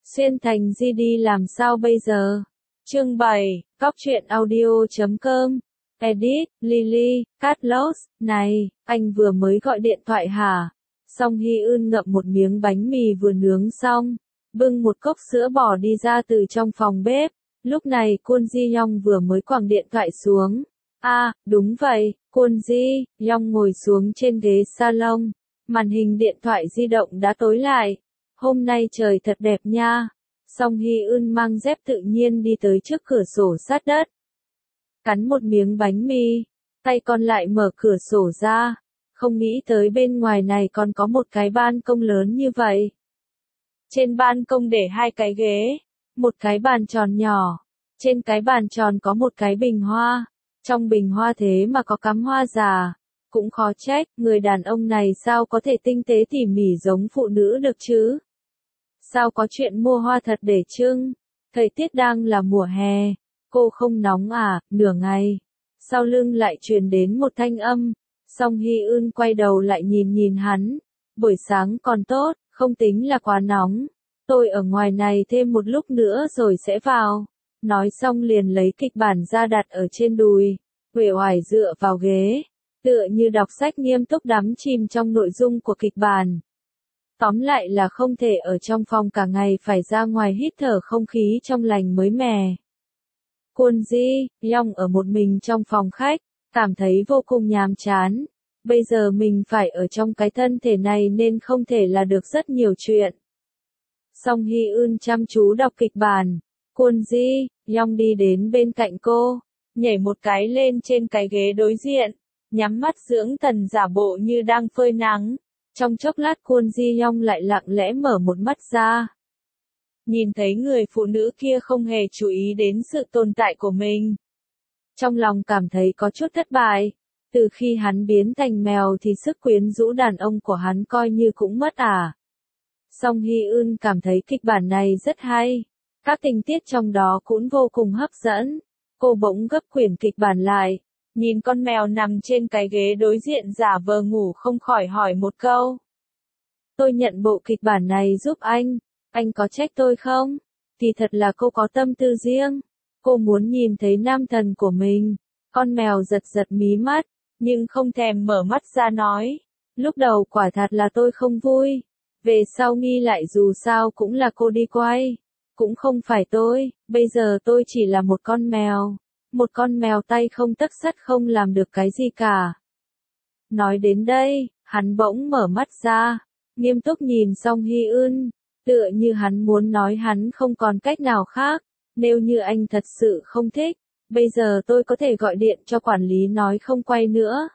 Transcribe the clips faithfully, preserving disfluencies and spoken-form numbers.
Xuyên thành gi đi làm sao bây giờ? Chương bảy, Cóc truyện audio chấm com. Edit, Lily, Carlos, này, anh vừa mới gọi điện thoại hả? Song Hy Ưn ngậm một miếng bánh mì vừa nướng xong, bưng một cốc sữa bò đi ra từ trong phòng bếp. Lúc này Kwon Ji Young vừa mới quẳng điện thoại xuống. À, đúng vậy, Kwon Ji Young ngồi xuống trên ghế salon. Màn hình điện thoại di động đã tối lại. Hôm nay trời thật đẹp nha. Song Hy Ưn mang dép tự nhiên đi tới trước cửa sổ sát đất. Cắn một miếng bánh mì, tay còn lại mở cửa sổ ra. Không nghĩ tới bên ngoài này còn có một cái ban công lớn như vậy. Trên ban công để hai cái ghế, một cái bàn tròn nhỏ. Trên cái bàn tròn có một cái bình hoa. Trong bình hoa thế mà có cắm hoa già. Cũng khó trách, người đàn ông này sao có thể tinh tế tỉ mỉ giống phụ nữ được chứ? Sao có chuyện mua hoa thật để trưng? Thời tiết đang là mùa hè. Cô không nóng à? Nửa ngày. Sau lưng lại truyền đến một thanh âm. Song Hy Ưn quay đầu lại nhìn nhìn hắn. Buổi sáng còn tốt, không tính là quá nóng. Tôi ở ngoài này thêm một lúc nữa rồi sẽ vào. Nói xong liền lấy kịch bản ra đặt ở trên đùi. Uể oải dựa vào ghế. Tựa như đọc sách nghiêm túc đắm chìm trong nội dung của kịch bản. Tóm lại là không thể ở trong phòng cả ngày, phải ra ngoài hít thở không khí trong lành mới mẻ. Kwon Ji Young ở một mình trong phòng khách, cảm thấy vô cùng nhàm chán. Bây giờ mình phải ở trong cái thân thể này nên không thể là được rất nhiều chuyện. Song Hy Ưn chăm chú đọc kịch bản. Kwon Ji Young đi đến bên cạnh cô, nhảy một cái lên trên cái ghế đối diện, nhắm mắt dưỡng thần giả bộ như đang phơi nắng. Trong chốc lát Kwon Ji Young lại lặng lẽ mở một mắt ra. Nhìn thấy người phụ nữ kia không hề chú ý đến sự tồn tại của mình. Trong lòng cảm thấy có chút thất bại. Từ khi hắn biến thành mèo thì sức quyến rũ đàn ông của hắn coi như cũng mất à. Song Hy Ưn cảm thấy kịch bản này rất hay. Các tình tiết trong đó cũng vô cùng hấp dẫn. Cô bỗng gấp quyển kịch bản lại. Nhìn con mèo nằm trên cái ghế đối diện giả vờ ngủ không khỏi hỏi một câu. Tôi nhận bộ kịch bản này giúp anh, anh có trách tôi không? Thì thật là cô có tâm tư riêng. Cô muốn nhìn thấy nam thần của mình. Con mèo giật giật mí mắt, nhưng không thèm mở mắt ra nói. Lúc đầu quả thật là tôi không vui. Về sau nghi lại dù sao cũng là cô đi quay. Cũng không phải tôi, bây giờ tôi chỉ là một con mèo. Một con mèo tay không tấc sắt không làm được cái gì cả. Nói đến đây, hắn bỗng mở mắt ra, nghiêm túc nhìn Song Hy Ưn, tựa như hắn muốn nói hắn không còn cách nào khác. Nếu như anh thật sự không thích, bây giờ tôi có thể gọi điện cho quản lý nói không quay nữa.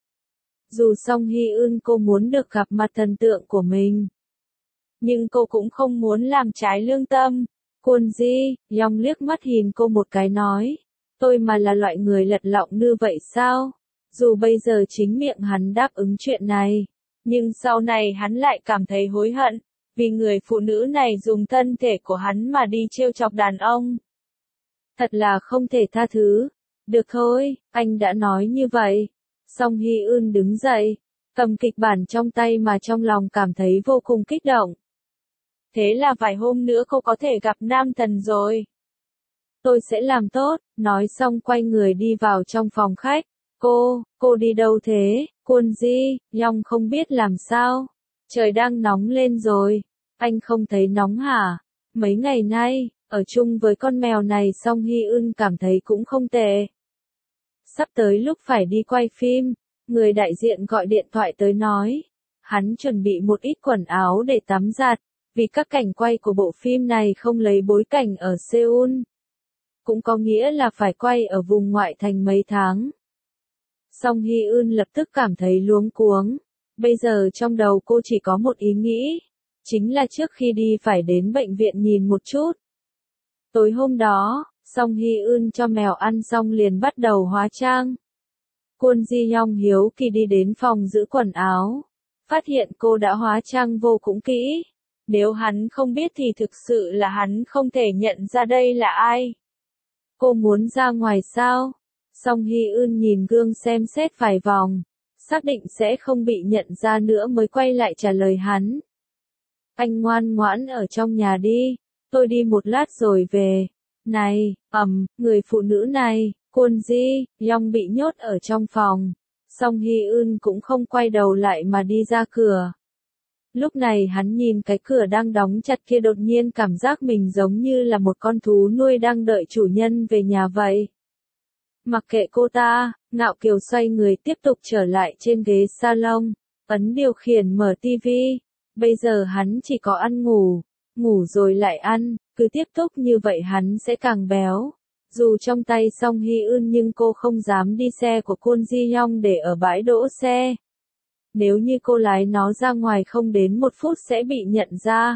Dù Song Hy Ưn cô muốn được gặp mặt thần tượng của mình, nhưng cô cũng không muốn làm trái lương tâm. Kwon Ji Young liếc mắt nhìn cô một cái nói. Tôi mà là loại người lật lọng như vậy sao? Dù bây giờ chính miệng hắn đáp ứng chuyện này, nhưng sau này hắn lại cảm thấy hối hận, vì người phụ nữ này dùng thân thể của hắn mà đi trêu chọc đàn ông. Thật là không thể tha thứ. Được thôi, anh đã nói như vậy. Song Hy Ưn đứng dậy, cầm kịch bản trong tay mà trong lòng cảm thấy vô cùng kích động. Thế là vài hôm nữa cô có thể gặp nam thần rồi. Tôi sẽ làm tốt, nói xong quay người đi vào trong phòng khách. Cô, cô đi đâu thế? Kwon Ji Young không biết làm sao. Trời đang nóng lên rồi. Anh không thấy nóng hả? Mấy ngày nay, ở chung với con mèo này Song Hy Ưn cảm thấy cũng không tệ. Sắp tới lúc phải đi quay phim, người đại diện gọi điện thoại tới nói. Hắn chuẩn bị một ít quần áo để tắm giặt, vì các cảnh quay của bộ phim này không lấy bối cảnh ở Seoul. Cũng có nghĩa là phải quay ở vùng ngoại thành mấy tháng. Song Hy Ưn lập tức cảm thấy luống cuống. Bây giờ trong đầu cô chỉ có một ý nghĩ. Chính là trước khi đi phải đến bệnh viện nhìn một chút. Tối hôm đó, Song Hy Ưn cho mèo ăn xong liền bắt đầu hóa trang. Kwon Ji Young hiếu kỳ đi đến phòng giữ quần áo. Phát hiện cô đã hóa trang vô cùng kỹ. Nếu hắn không biết thì thực sự là hắn không thể nhận ra đây là ai. Cô muốn ra ngoài sao? Song Hy Ưn nhìn gương xem xét vài vòng, xác định sẽ không bị nhận ra nữa mới quay lại trả lời hắn. Anh ngoan ngoãn ở trong nhà đi, tôi đi một lát rồi về. Này, ầm, người phụ nữ này, Kwon Ji, Yong bị nhốt ở trong phòng. Song Hye Eun cũng không quay đầu lại mà đi ra cửa. Lúc này hắn nhìn cái cửa đang đóng chặt kia đột nhiên cảm giác mình giống như là một con thú nuôi đang đợi chủ nhân về nhà vậy. Mặc kệ cô ta, Ngạo Kiều xoay người tiếp tục trở lại trên ghế salon, ấn điều khiển mở tivi. Bây giờ hắn chỉ có ăn ngủ, ngủ rồi lại ăn, cứ tiếp tục như vậy hắn sẽ càng béo. Dù trong tay Song Hye Eun nhưng cô không dám đi xe của Kwon Ji Young để ở bãi đỗ xe. Nếu như cô lái nó ra ngoài không đến một phút sẽ bị nhận ra.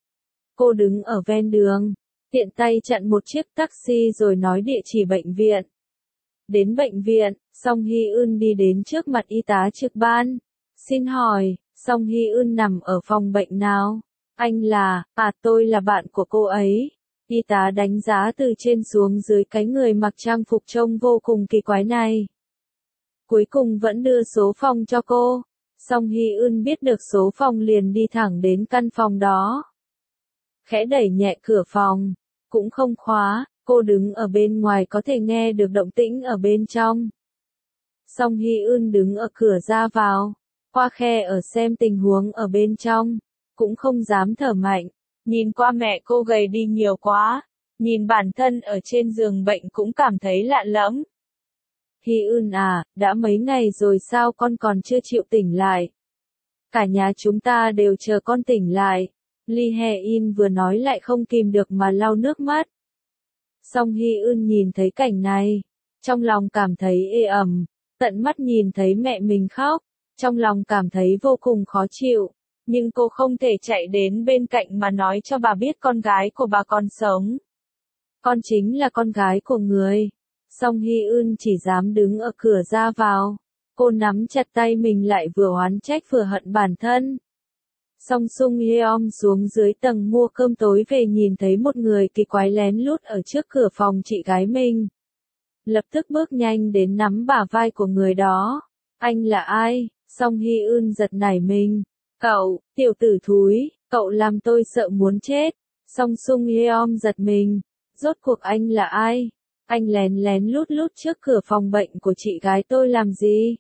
Cô đứng ở ven đường, tiện tay chặn một chiếc taxi rồi nói địa chỉ bệnh viện. Đến bệnh viện, Song Hye Eun đi đến trước mặt y tá trực ban. Xin hỏi, Song Hye Eun nằm ở phòng bệnh nào? Anh là, à tôi là bạn của cô ấy. Y tá đánh giá từ trên xuống dưới cái người mặc trang phục trông vô cùng kỳ quái này. Cuối cùng vẫn đưa số phòng cho cô. Song Hye Eun biết được số phòng liền đi thẳng đến căn phòng đó. Khẽ đẩy nhẹ cửa phòng, cũng không khóa, cô đứng ở bên ngoài có thể nghe được động tĩnh ở bên trong. Song Hye Eun đứng ở cửa ra vào, qua khe ở xem tình huống ở bên trong, cũng không dám thở mạnh. Nhìn qua mẹ cô gầy đi nhiều quá, nhìn bản thân ở trên giường bệnh cũng cảm thấy lạ lẫm. Hye Eun à, đã mấy ngày rồi sao con còn chưa chịu tỉnh lại? Cả nhà chúng ta đều chờ con tỉnh lại. Lee Hae-in vừa nói lại không kìm được mà lau nước mắt. Song Hye Eun nhìn thấy cảnh này, trong lòng cảm thấy ê ẩm, tận mắt nhìn thấy mẹ mình khóc, trong lòng cảm thấy vô cùng khó chịu. Nhưng cô không thể chạy đến bên cạnh mà nói cho bà biết con gái của bà còn sống. Con chính là con gái của người. Song Hye Eun chỉ dám đứng ở cửa ra vào. Cô nắm chặt tay mình lại vừa oán trách vừa hận bản thân. Song Sung Yeom xuống dưới tầng mua cơm tối về nhìn thấy một người kỳ quái lén lút ở trước cửa phòng chị gái mình. Lập tức bước nhanh đến nắm bả vai của người đó. Anh là ai? Song Hye Eun giật nảy mình. Cậu, tiểu tử thúi, cậu làm tôi sợ muốn chết. Song Sung Yeom giật mình. Rốt cuộc anh là ai? Anh lén lén lút lút trước cửa phòng bệnh của chị gái tôi làm gì?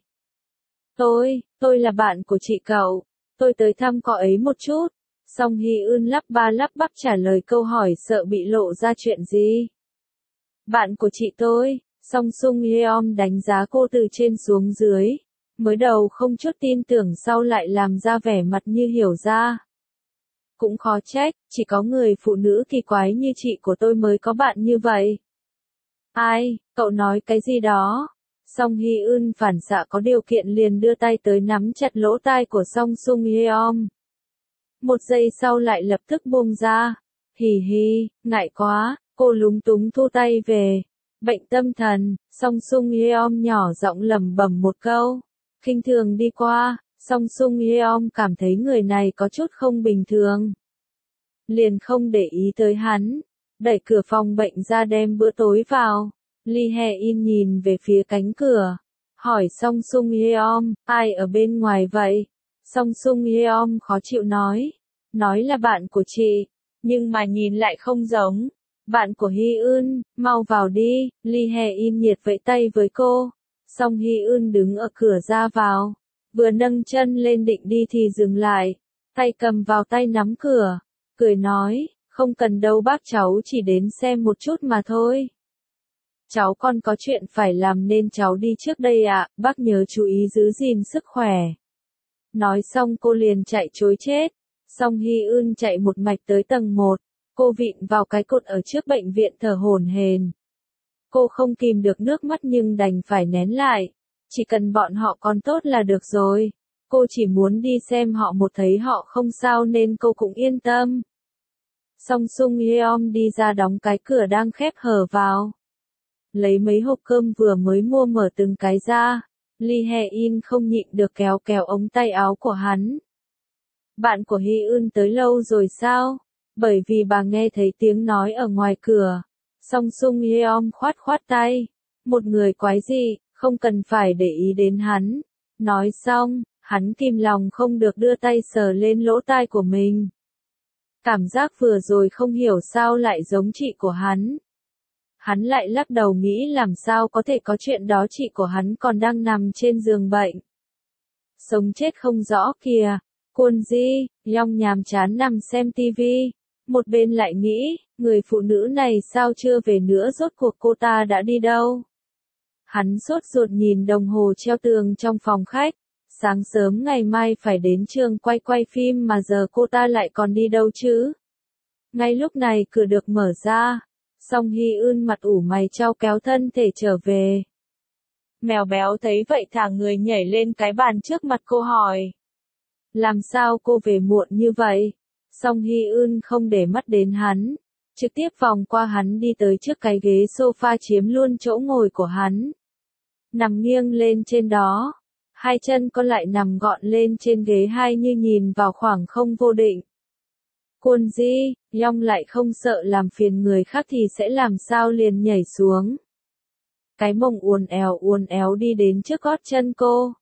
Tôi, tôi là bạn của chị cậu. Tôi tới thăm cô ấy một chút. Song Hye Eun lắp ba lắp bắp trả lời câu hỏi sợ bị lộ ra chuyện gì. Bạn của chị tôi. Song Sung Yeom đánh giá cô từ trên xuống dưới. Mới đầu không chút tin tưởng sau lại làm ra vẻ mặt như hiểu ra. Cũng khó trách, chỉ có người phụ nữ kỳ quái như chị của tôi mới có bạn như vậy. Ai, cậu nói cái gì đó? Song Hye Eun phản xạ có điều kiện liền đưa tay tới nắm chặt lỗ tai của Song Sung Yeom. Một giây sau lại lập tức buông ra. Hì hì, ngại quá, cô lúng túng thu tay về. Bệnh tâm thần, Song Sung Yeom nhỏ giọng lẩm bẩm một câu. Khinh thường đi qua, Song Sung Yeom cảm thấy người này có chút không bình thường. Liền không để ý tới hắn, đẩy cửa phòng bệnh ra đem bữa tối vào. Lee Hae-in nhìn về phía cánh cửa, hỏi Song Sung Yeom, ai ở bên ngoài vậy? Song Sung Yeom khó chịu nói, nói là bạn của chị, nhưng mà nhìn lại không giống. Bạn của Hye Eun, mau vào đi. Lee Hae-in nhiệt vẫy tay với cô. Song Hye Eun đứng ở cửa ra vào, vừa nâng chân lên định đi thì dừng lại, tay cầm vào tay nắm cửa, cười nói, không cần đâu bác cháu chỉ đến xem một chút mà thôi. Cháu còn có chuyện phải làm nên cháu đi trước đây ạ, bác nhớ chú ý giữ gìn sức khỏe. Nói xong cô liền chạy trối chết. Song Hye Eun chạy một mạch tới tầng một, cô vịn vào cái cột ở trước bệnh viện thở hổn hển. Cô không kìm được nước mắt nhưng đành phải nén lại. Chỉ cần bọn họ còn tốt là được rồi. Cô chỉ muốn đi xem họ một thấy họ không sao nên cô cũng yên tâm. Song Sung Yeom đi ra đóng cái cửa đang khép hờ vào. Lấy mấy hộp cơm vừa mới mua mở từng cái ra. Lee Hae-in không nhịn được kéo kéo ống tay áo của hắn. Bạn của Hye Eun tới lâu rồi sao? Bởi vì bà nghe thấy tiếng nói ở ngoài cửa. Song Sung Yeom khoát khoát tay. Một người quái dị, không cần phải để ý đến hắn. Nói xong, hắn kìm lòng không được đưa tay sờ lên lỗ tai của mình. Cảm giác vừa rồi không hiểu sao lại giống chị của hắn. Hắn lại lắc đầu nghĩ làm sao có thể có chuyện đó, chị của hắn còn đang nằm trên giường bệnh. Sống chết không rõ kìa. Kwon Ji, Yong nhàm chán nằm xem tivi. Một bên lại nghĩ, người phụ nữ này sao chưa về nữa, rốt cuộc cô ta đã đi đâu? Hắn sốt ruột nhìn đồng hồ treo tường trong phòng khách. Sáng sớm ngày mai phải đến trường quay quay phim mà giờ cô ta lại còn đi đâu chứ? Ngay lúc này cửa được mở ra. Song Hy Eun mặt ủ mày chau kéo thân thể trở về. Mèo béo thấy vậy thả người nhảy lên cái bàn trước mặt cô hỏi. Làm sao cô về muộn như vậy? Song Hy Eun không để mắt đến hắn. Trực tiếp vòng qua hắn đi tới trước cái ghế sofa chiếm luôn chỗ ngồi của hắn. Nằm nghiêng lên trên đó. Hai chân con lại nằm gọn lên trên ghế hai như nhìn vào khoảng không vô định. Kwon Ji, Yong lại không sợ làm phiền người khác thì sẽ làm sao liền nhảy xuống. Cái mông uốn éo uốn éo đi đến trước gót chân cô.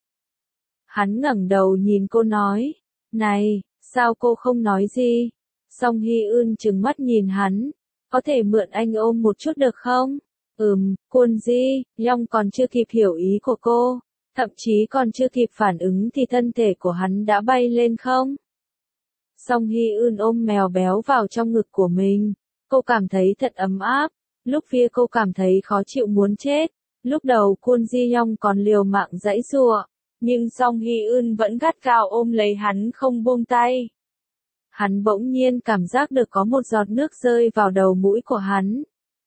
Hắn ngẩng đầu nhìn cô nói, này, sao cô không nói gì? Song Hy Eun trừng mắt nhìn hắn, có thể mượn anh ôm một chút được không? Ừm, Kwon Ji, Yong còn chưa kịp hiểu ý của cô, thậm chí còn chưa kịp phản ứng thì thân thể của hắn đã bay lên không? Song Hy Eun ôm mèo béo vào trong ngực của mình, cô cảm thấy thật ấm áp, lúc phía cô cảm thấy khó chịu muốn chết, lúc đầu Kwon Ji Yong còn liều mạng giãy giụa, nhưng Song Hy Eun vẫn gắt gao ôm lấy hắn không buông tay. Hắn bỗng nhiên cảm giác được có một giọt nước rơi vào đầu mũi của hắn.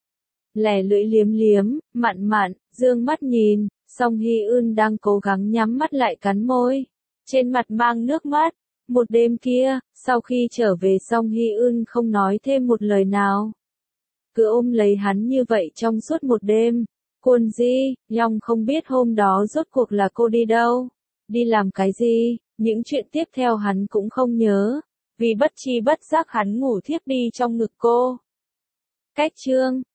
Lẻ lưỡi liếm liếm, mặn mặn, dương mắt nhìn, Song Hy Eun đang cố gắng nhắm mắt lại cắn môi, trên mặt mang nước mắt. Một đêm kia, sau khi trở về Song Hy Eun không nói thêm một lời nào. Cứ ôm lấy hắn như vậy trong suốt một đêm. Kwon Ji, Yong không biết hôm đó rốt cuộc là cô đi đâu, đi làm cái gì, những chuyện tiếp theo hắn cũng không nhớ, vì bất tri bất giác hắn ngủ thiếp đi trong ngực cô. Cách chương